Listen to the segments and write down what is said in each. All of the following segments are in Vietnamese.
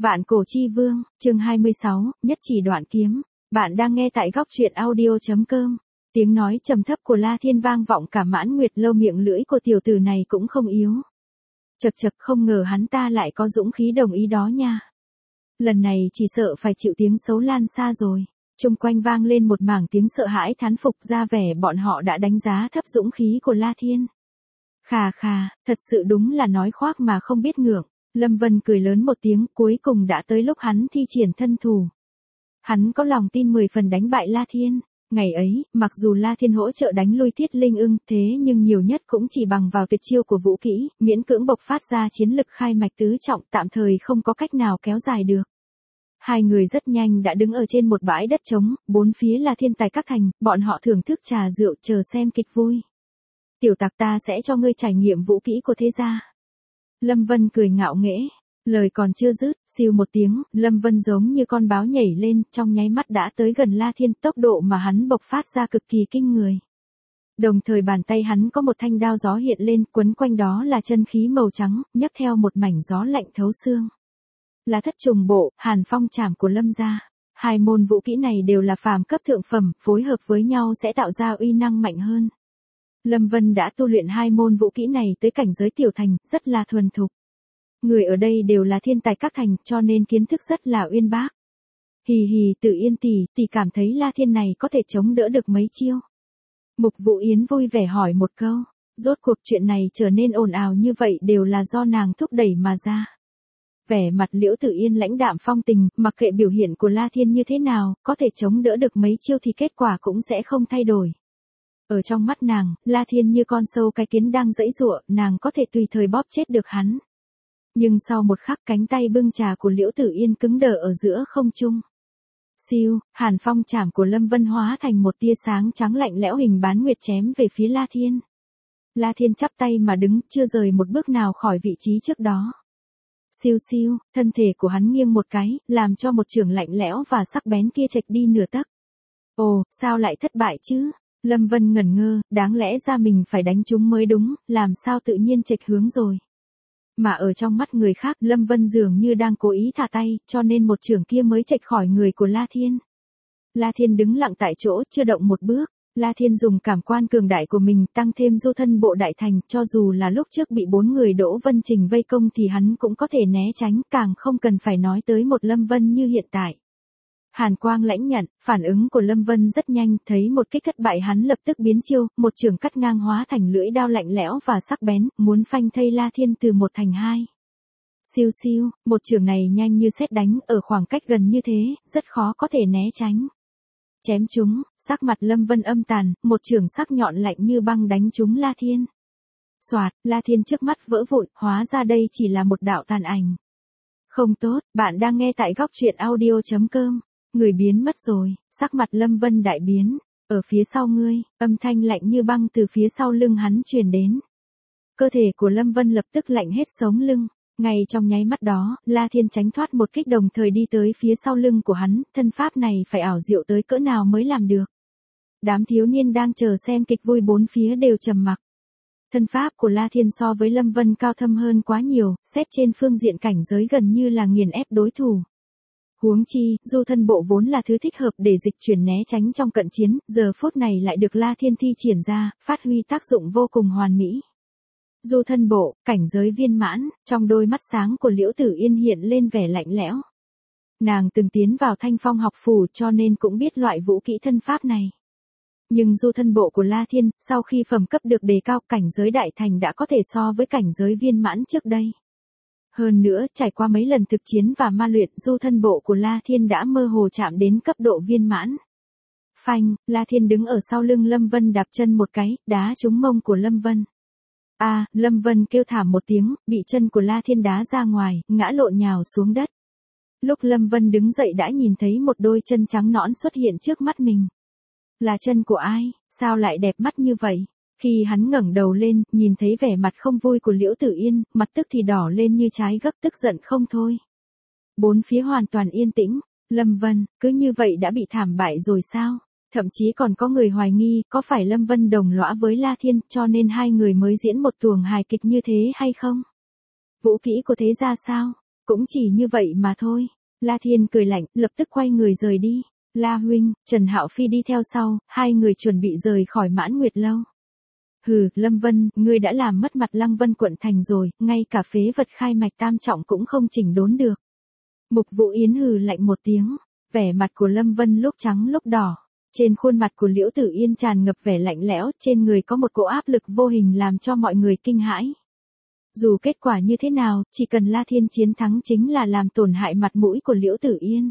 Vạn Cổ Chi Vương, chương 26, nhất chỉ đoạn kiếm. Bạn đang nghe tại góc truyện audio.com. Tiếng nói trầm thấp của La Thiên vang vọng cả Mãn Nguyệt Lâu, miệng lưỡi của tiểu tử này cũng không yếu. Chậc chậc, không ngờ hắn ta lại có dũng khí đồng ý đó nha. Lần này chỉ sợ phải chịu tiếng xấu lan xa rồi. Chung quanh vang lên một mảng tiếng sợ hãi thán phục, ra vẻ bọn họ đã đánh giá thấp dũng khí của La Thiên. Khà khà, thật sự đúng là nói khoác mà không biết ngượng. Lâm Vân cười lớn một tiếng, cuối cùng đã tới lúc hắn thi triển thân thủ. Hắn có lòng tin 10 phần đánh bại La Thiên. Ngày ấy, mặc dù La Thiên hỗ trợ đánh lui Thiết Linh Ưng, thế nhưng nhiều nhất cũng chỉ bằng vào tuyệt chiêu của vũ kỹ, miễn cưỡng bộc phát ra chiến lực khai mạch tứ trọng, tạm thời không có cách nào kéo dài được. Hai người rất nhanh đã đứng ở trên một bãi đất trống, bốn phía là thiên tài các thành, bọn họ thưởng thức trà rượu chờ xem kịch vui. Tiểu tặc, ta sẽ cho ngươi trải nghiệm vũ kỹ của thế gia. Lâm Vân cười ngạo nghễ, lời còn chưa dứt, siêu một tiếng, Lâm Vân giống như con báo nhảy lên, trong nháy mắt đã tới gần La Thiên, tốc độ mà hắn bộc phát ra cực kỳ kinh người. Đồng thời bàn tay hắn có một thanh đao gió hiện lên, quấn quanh đó là chân khí màu trắng, nhấc theo một mảnh gió lạnh thấu xương. Là Thất Trùng Bộ, Hàn Phong Trảm của Lâm gia. Hai môn vũ kỹ này đều là phàm cấp thượng phẩm, phối hợp với nhau sẽ tạo ra uy năng mạnh hơn. Lâm Vân đã tu luyện hai môn vũ kỹ này tới cảnh giới tiểu thành, rất là thuần thục. Người ở đây đều là thiên tài các thành, cho nên kiến thức rất là uyên bác. Hì hì, Tử Yên tỷ cảm thấy La Thiên này có thể chống đỡ được mấy chiêu. Mục Vũ Yến vui vẻ hỏi một câu, rốt cuộc chuyện này trở nên ồn ào như vậy đều là do nàng thúc đẩy mà ra. Vẻ mặt Liễu Tử Yên lãnh đạm phong tình, mặc kệ biểu hiện của La Thiên như thế nào, có thể chống đỡ được mấy chiêu thì kết quả cũng sẽ không thay đổi. Ở trong mắt nàng, La Thiên như con sâu cái kiến đang giãy giụa, nàng có thể tùy thời bóp chết được hắn. Nhưng sau một khắc, cánh tay bưng trà của Liễu Tử Yên cứng đờ ở giữa không trung. Siêu, Hàn Phong Trảm của Lâm Vân hóa thành một tia sáng trắng lạnh lẽo hình bán nguyệt chém về phía La Thiên. La Thiên chắp tay mà đứng, chưa rời một bước nào khỏi vị trí trước đó. Siêu siêu, thân thể của hắn nghiêng một cái, làm cho một chưởng lạnh lẽo và sắc bén kia chệch đi nửa tấc. Ồ, sao lại thất bại chứ? Lâm Vân ngẩn ngơ, đáng lẽ ra mình phải đánh chúng mới đúng, làm sao tự nhiên chệch hướng rồi. Mà ở trong mắt người khác, Lâm Vân dường như đang cố ý thả tay, cho nên một chưởng kia mới chệch khỏi người của La Thiên. La Thiên đứng lặng tại chỗ, chưa động một bước. La Thiên dùng cảm quan cường đại của mình, tăng thêm du thân bộ đại thành, cho dù là lúc trước bị 4 người Đỗ Vân Trình vây công thì hắn cũng có thể né tránh, càng không cần phải nói tới một Lâm Vân như hiện tại. Hàn quang lãnh nhận, phản ứng của Lâm Vân rất nhanh, thấy một kích thất bại hắn lập tức biến chiêu, một chưởng cắt ngang hóa thành lưỡi đao lạnh lẽo và sắc bén, muốn phanh thây La Thiên từ 1 thành 2. Siêu siêu, một chưởng này nhanh như sét đánh, ở khoảng cách gần như thế, rất khó có thể né tránh. Chém chúng, sắc mặt Lâm Vân âm tàn, một chưởng sắc nhọn lạnh như băng đánh trúng La Thiên. Soạt, La Thiên trước mắt vỡ vụn, hóa ra đây chỉ là một đạo tàn ảnh. Không tốt, bạn đang nghe tại góc truyện audio.com. Người biến mất rồi, sắc mặt Lâm Vân đại biến. Ở phía sau ngươi, âm thanh lạnh như băng từ phía sau lưng hắn truyền đến. Cơ thể của Lâm Vân lập tức lạnh hết sống lưng. Ngay trong nháy mắt đó, La Thiên tránh thoát một kích, đồng thời đi tới phía sau lưng của hắn, thân pháp này phải ảo diệu tới cỡ nào mới làm được. Đám thiếu niên đang chờ xem kịch vui bốn phía đều trầm mặc. Thân pháp của La Thiên so với Lâm Vân cao thâm hơn quá nhiều, xét trên phương diện cảnh giới gần như là nghiền ép đối thủ. Huống chi, du thân bộ vốn là thứ thích hợp để dịch chuyển né tránh trong cận chiến, giờ phút này lại được La Thiên thi triển ra, phát huy tác dụng vô cùng hoàn mỹ. Du thân bộ, cảnh giới viên mãn, trong đôi mắt sáng của Liễu Tử Yên hiện lên vẻ lạnh lẽo. Nàng từng tiến vào Thanh Phong học phủ cho nên cũng biết loại vũ kỹ thân pháp này. Nhưng du thân bộ của La Thiên, sau khi phẩm cấp được đề cao, cảnh giới đại thành đã có thể so với cảnh giới viên mãn trước đây. Hơn nữa, trải qua mấy lần thực chiến và ma luyện, du thân bộ của La Thiên đã mơ hồ chạm đến cấp độ viên mãn. Phanh, La Thiên đứng ở sau lưng Lâm Vân đạp chân một cái, đá trúng mông của Lâm Vân. Lâm Vân kêu thảm một tiếng, bị chân của La Thiên đá ra ngoài, ngã lộn nhào xuống đất. Lúc Lâm Vân đứng dậy đã nhìn thấy một đôi chân trắng nõn xuất hiện trước mắt mình. Là chân của ai, sao lại đẹp mắt như vậy? Khi hắn ngẩng đầu lên, nhìn thấy vẻ mặt không vui của Liễu Tử Yên, mặt tức thì đỏ lên như trái gấc, tức giận không thôi. Bốn phía hoàn toàn yên tĩnh, Lâm Vân, cứ như vậy đã bị thảm bại rồi sao? Thậm chí còn có người hoài nghi, có phải Lâm Vân đồng lõa với La Thiên, cho nên hai người mới diễn một tuồng hài kịch như thế hay không? Vũ kỹ của thế gia sao? Cũng chỉ như vậy mà thôi. La Thiên cười lạnh, lập tức quay người rời đi. La huynh, Trần Hạo Phi đi theo sau, hai người chuẩn bị rời khỏi Mãn Nguyệt lâu. Hừ, Lâm Vân, ngươi đã làm mất mặt Lăng Vân quận thành rồi, ngay cả phế vật khai mạch tam trọng cũng không chỉnh đốn được. Mục Vũ Yến hừ lạnh một tiếng, vẻ mặt của Lâm Vân lúc trắng lúc đỏ. Trên khuôn mặt của Liễu Tử Yên tràn ngập vẻ lạnh lẽo, trên người có một cỗ áp lực vô hình làm cho mọi người kinh hãi. Dù kết quả như thế nào, chỉ cần La Thiên chiến thắng chính là làm tổn hại mặt mũi của Liễu Tử Yên.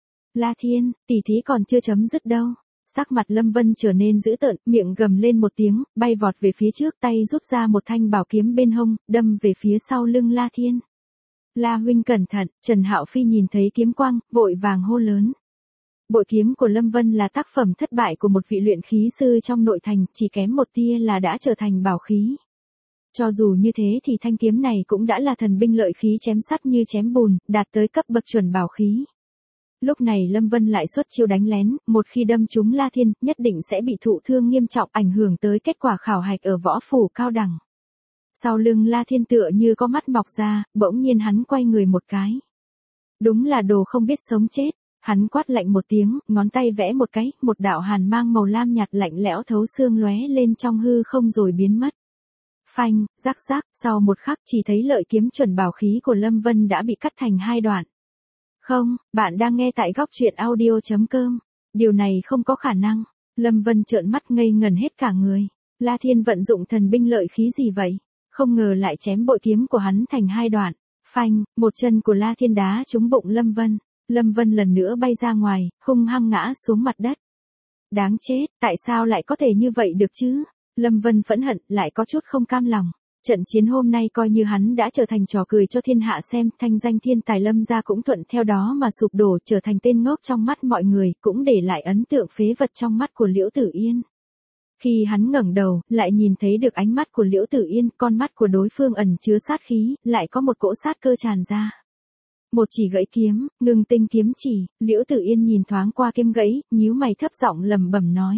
La Thiên, tỉ thí còn chưa chấm dứt đâu. Sắc mặt Lâm Vân trở nên dữ tợn, miệng gầm lên một tiếng, bay vọt về phía trước, tay rút ra một thanh bảo kiếm bên hông, đâm về phía sau lưng La Thiên. La huynh cẩn thận, Trần Hạo Phi nhìn thấy kiếm quang, vội vàng hô lớn. Bội kiếm của Lâm Vân là tác phẩm thất bại của một vị luyện khí sư trong nội thành, chỉ kém một tia là đã trở thành bảo khí. Cho dù như thế thì thanh kiếm này cũng đã là thần binh lợi khí chém sắt như chém bùn, đạt tới cấp bậc chuẩn bảo khí. Lúc này Lâm Vân lại xuất chiêu đánh lén, một khi đâm trúng La Thiên, nhất định sẽ bị thụ thương nghiêm trọng, ảnh hưởng tới kết quả khảo hạch ở võ phủ cao đẳng. Sau lưng La Thiên tựa như có mắt mọc ra, bỗng nhiên hắn quay người một cái. Đúng là đồ không biết sống chết. Hắn quát lạnh một tiếng, ngón tay vẽ một cái, một đạo hàn mang màu lam nhạt lạnh lẽo thấu xương lóe lên trong hư không rồi biến mất. Phanh, rắc rắc, sau một khắc chỉ thấy lợi kiếm chuẩn bảo khí của Lâm Vân đã bị cắt thành hai đoạn. Không, bạn đang nghe tại góc truyện audio.com. Điều này không có khả năng. Lâm Vân trợn mắt ngây ngần hết cả người. La Thiên vận dụng thần binh lợi khí gì vậy? Không ngờ lại chém bội kiếm của hắn thành hai đoạn. Phanh, một chân của La Thiên đá trúng bụng Lâm Vân. Lâm Vân lần nữa bay ra ngoài, hung hăng ngã xuống mặt đất. Đáng chết, tại sao lại có thể như vậy được chứ? Lâm Vân phẫn hận, lại có chút không cam lòng. Trận chiến hôm nay coi như hắn đã trở thành trò cười cho thiên hạ xem, thanh danh thiên tài Lâm gia cũng thuận theo đó mà sụp đổ, trở thành tên ngốc trong mắt mọi người, cũng để lại ấn tượng phế vật trong mắt của Liễu Tử Yên. Khi hắn ngẩng đầu, lại nhìn thấy được ánh mắt của Liễu Tử Yên, con mắt của đối phương ẩn chứa sát khí, lại có một cỗ sát cơ tràn ra. Một chỉ gãy kiếm, ngưng tinh kiếm chỉ, Liễu Tử Yên nhìn thoáng qua kiếm gãy, nhíu mày thấp giọng lẩm bẩm nói.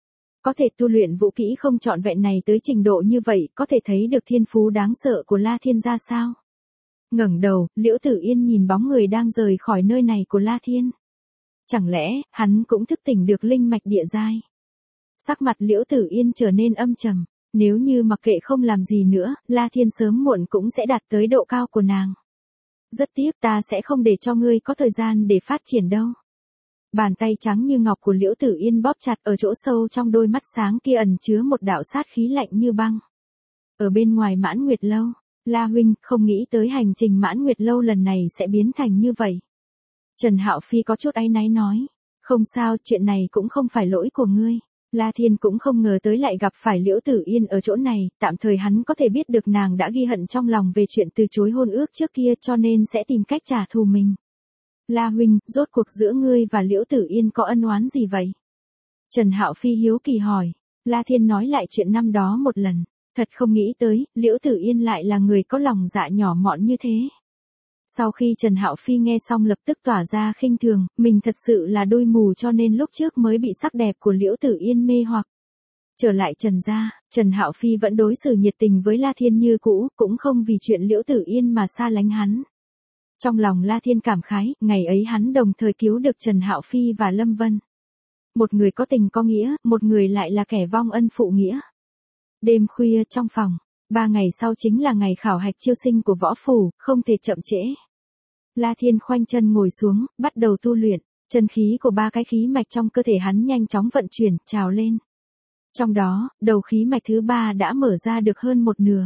Có thể tu luyện vũ kỹ không trọn vẹn này tới trình độ như vậy, có thể thấy được thiên phú đáng sợ của La Thiên ra sao. Ngẩng đầu, Liễu Tử Yên nhìn bóng người đang rời khỏi nơi này của La Thiên. Chẳng lẽ, hắn cũng thức tỉnh được linh mạch địa giai? Sắc mặt Liễu Tử Yên trở nên âm trầm, nếu như mặc kệ không làm gì nữa, La Thiên sớm muộn cũng sẽ đạt tới độ cao của nàng. Rất tiếc ta sẽ không để cho ngươi có thời gian để phát triển đâu. Bàn tay trắng như ngọc của Liễu Tử Yên bóp chặt ở chỗ sâu trong đôi mắt sáng kia ẩn chứa một đạo sát khí lạnh như băng. Ở bên ngoài Mãn Nguyệt lâu, La huynh không nghĩ tới hành trình Mãn Nguyệt lâu lần này sẽ biến thành như vậy. Trần Hạo Phi có chút áy náy nói, không sao, chuyện này cũng không phải lỗi của ngươi. La Thiên cũng không ngờ tới lại gặp phải Liễu Tử Yên ở chỗ này, tạm thời hắn có thể biết được nàng đã ghi hận trong lòng về chuyện từ chối hôn ước trước kia cho nên sẽ tìm cách trả thù mình. La huynh, rốt cuộc giữa ngươi và Liễu Tử Yên có ân oán gì vậy? Trần Hạo Phi hiếu kỳ hỏi. La Thiên nói lại chuyện năm đó một lần, thật không nghĩ tới, Liễu Tử Yên lại là người có lòng dạ nhỏ mọn như thế. Sau khi Trần Hạo Phi nghe xong lập tức tỏa ra khinh thường, mình thật sự là đôi mù cho nên lúc trước mới bị sắc đẹp của Liễu Tử Yên mê hoặc. Trở lại Trần gia, Trần Hạo Phi vẫn đối xử nhiệt tình với La Thiên như cũ, cũng không vì chuyện Liễu Tử Yên mà xa lánh hắn. Trong lòng La Thiên cảm khái, ngày ấy hắn đồng thời cứu được Trần Hạo Phi và Lâm Vân. Một người có tình có nghĩa, một người lại là kẻ vong ân phụ nghĩa. Đêm khuya trong phòng, 3 ngày sau chính là ngày khảo hạch chiêu sinh của võ phủ, không thể chậm trễ. La Thiên khoanh chân ngồi xuống, bắt đầu tu luyện, chân khí của 3 cái khí mạch trong cơ thể hắn nhanh chóng vận chuyển, trào lên. Trong đó, đầu khí mạch thứ 3 đã mở ra được hơn một nửa.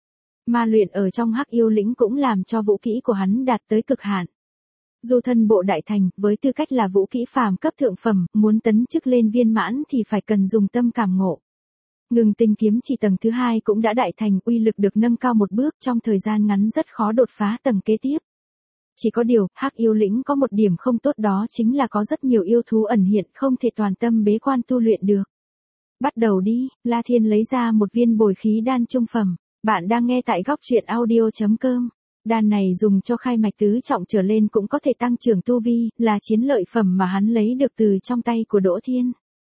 Ma luyện ở trong Hắc Yêu Lĩnh cũng làm cho vũ kỹ của hắn đạt tới cực hạn. Du thân bộ đại thành, với tư cách là vũ kỹ phàm cấp thượng phẩm, muốn tấn chức lên viên mãn thì phải cần dùng tâm cảm ngộ. Ngừng tinh kiếm chỉ tầng thứ 2 cũng đã đại thành, uy lực được nâng cao một bước, trong thời gian ngắn rất khó đột phá tầng kế tiếp. Chỉ có điều, Hắc Yêu Lĩnh có một điểm không tốt, đó chính là có rất nhiều yêu thú ẩn hiện, không thể toàn tâm bế quan tu luyện được. Bắt đầu đi, La Thiên lấy ra một viên bồi khí đan trung phẩm. Bạn đang nghe tại góc truyện audio.com. Đan này dùng cho khai mạch tứ trọng trở lên cũng có thể tăng trưởng tu vi, là chiến lợi phẩm mà hắn lấy được từ trong tay của Đỗ Thiên.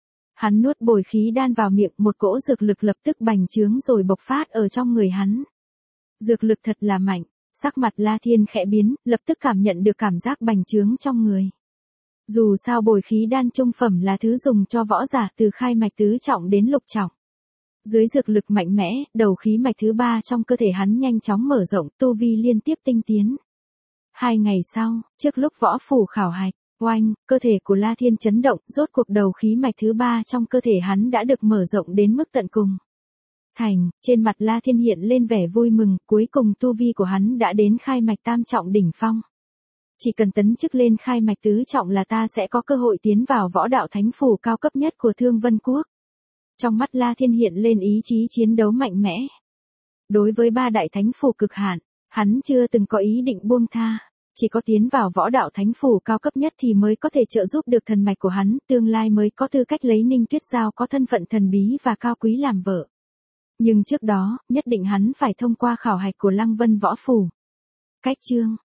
Hắn nuốt bồi khí đan vào miệng, một cỗ dược lực lập tức bành trướng rồi bộc phát ở trong người hắn. Dược lực thật là mạnh, Sắc mặt La Thiên khẽ biến, lập tức cảm nhận được cảm giác bành trướng trong người. Dù sao bồi khí đan trung phẩm là thứ dùng cho võ giả từ khai mạch tứ trọng đến lục trọng. Dưới dược lực mạnh mẽ, đầu khí mạch thứ 3 trong cơ thể hắn nhanh chóng mở rộng, tu vi liên tiếp tinh tiến. 2 ngày sau, trước lúc võ phủ khảo hạch, oanh, cơ thể của La Thiên chấn động, rốt cuộc đầu khí mạch thứ 3 trong cơ thể hắn đã được mở rộng đến mức tận cùng. Thành, trên mặt La Thiên hiện lên vẻ vui mừng, cuối cùng tu vi của hắn đã đến khai mạch tam trọng đỉnh phong. Chỉ cần tấn chức lên khai mạch tứ trọng là ta sẽ có cơ hội tiến vào võ đạo thánh phủ cao cấp nhất của Thương Vân Quốc. Trong mắt La Thiên hiện lên ý chí chiến đấu mạnh mẽ. Đối với 3 đại thánh phủ cực hạn, hắn chưa từng có ý định buông tha. Chỉ có tiến vào võ đạo thánh phủ cao cấp nhất thì mới có thể trợ giúp được thần mạch của hắn, tương lai mới có tư cách lấy Ninh Tuyết Giao có thân phận thần bí và cao quý làm vợ. Nhưng trước đó, nhất định hắn phải thông qua khảo hạch của Lăng Vân Võ Phủ. Cách chương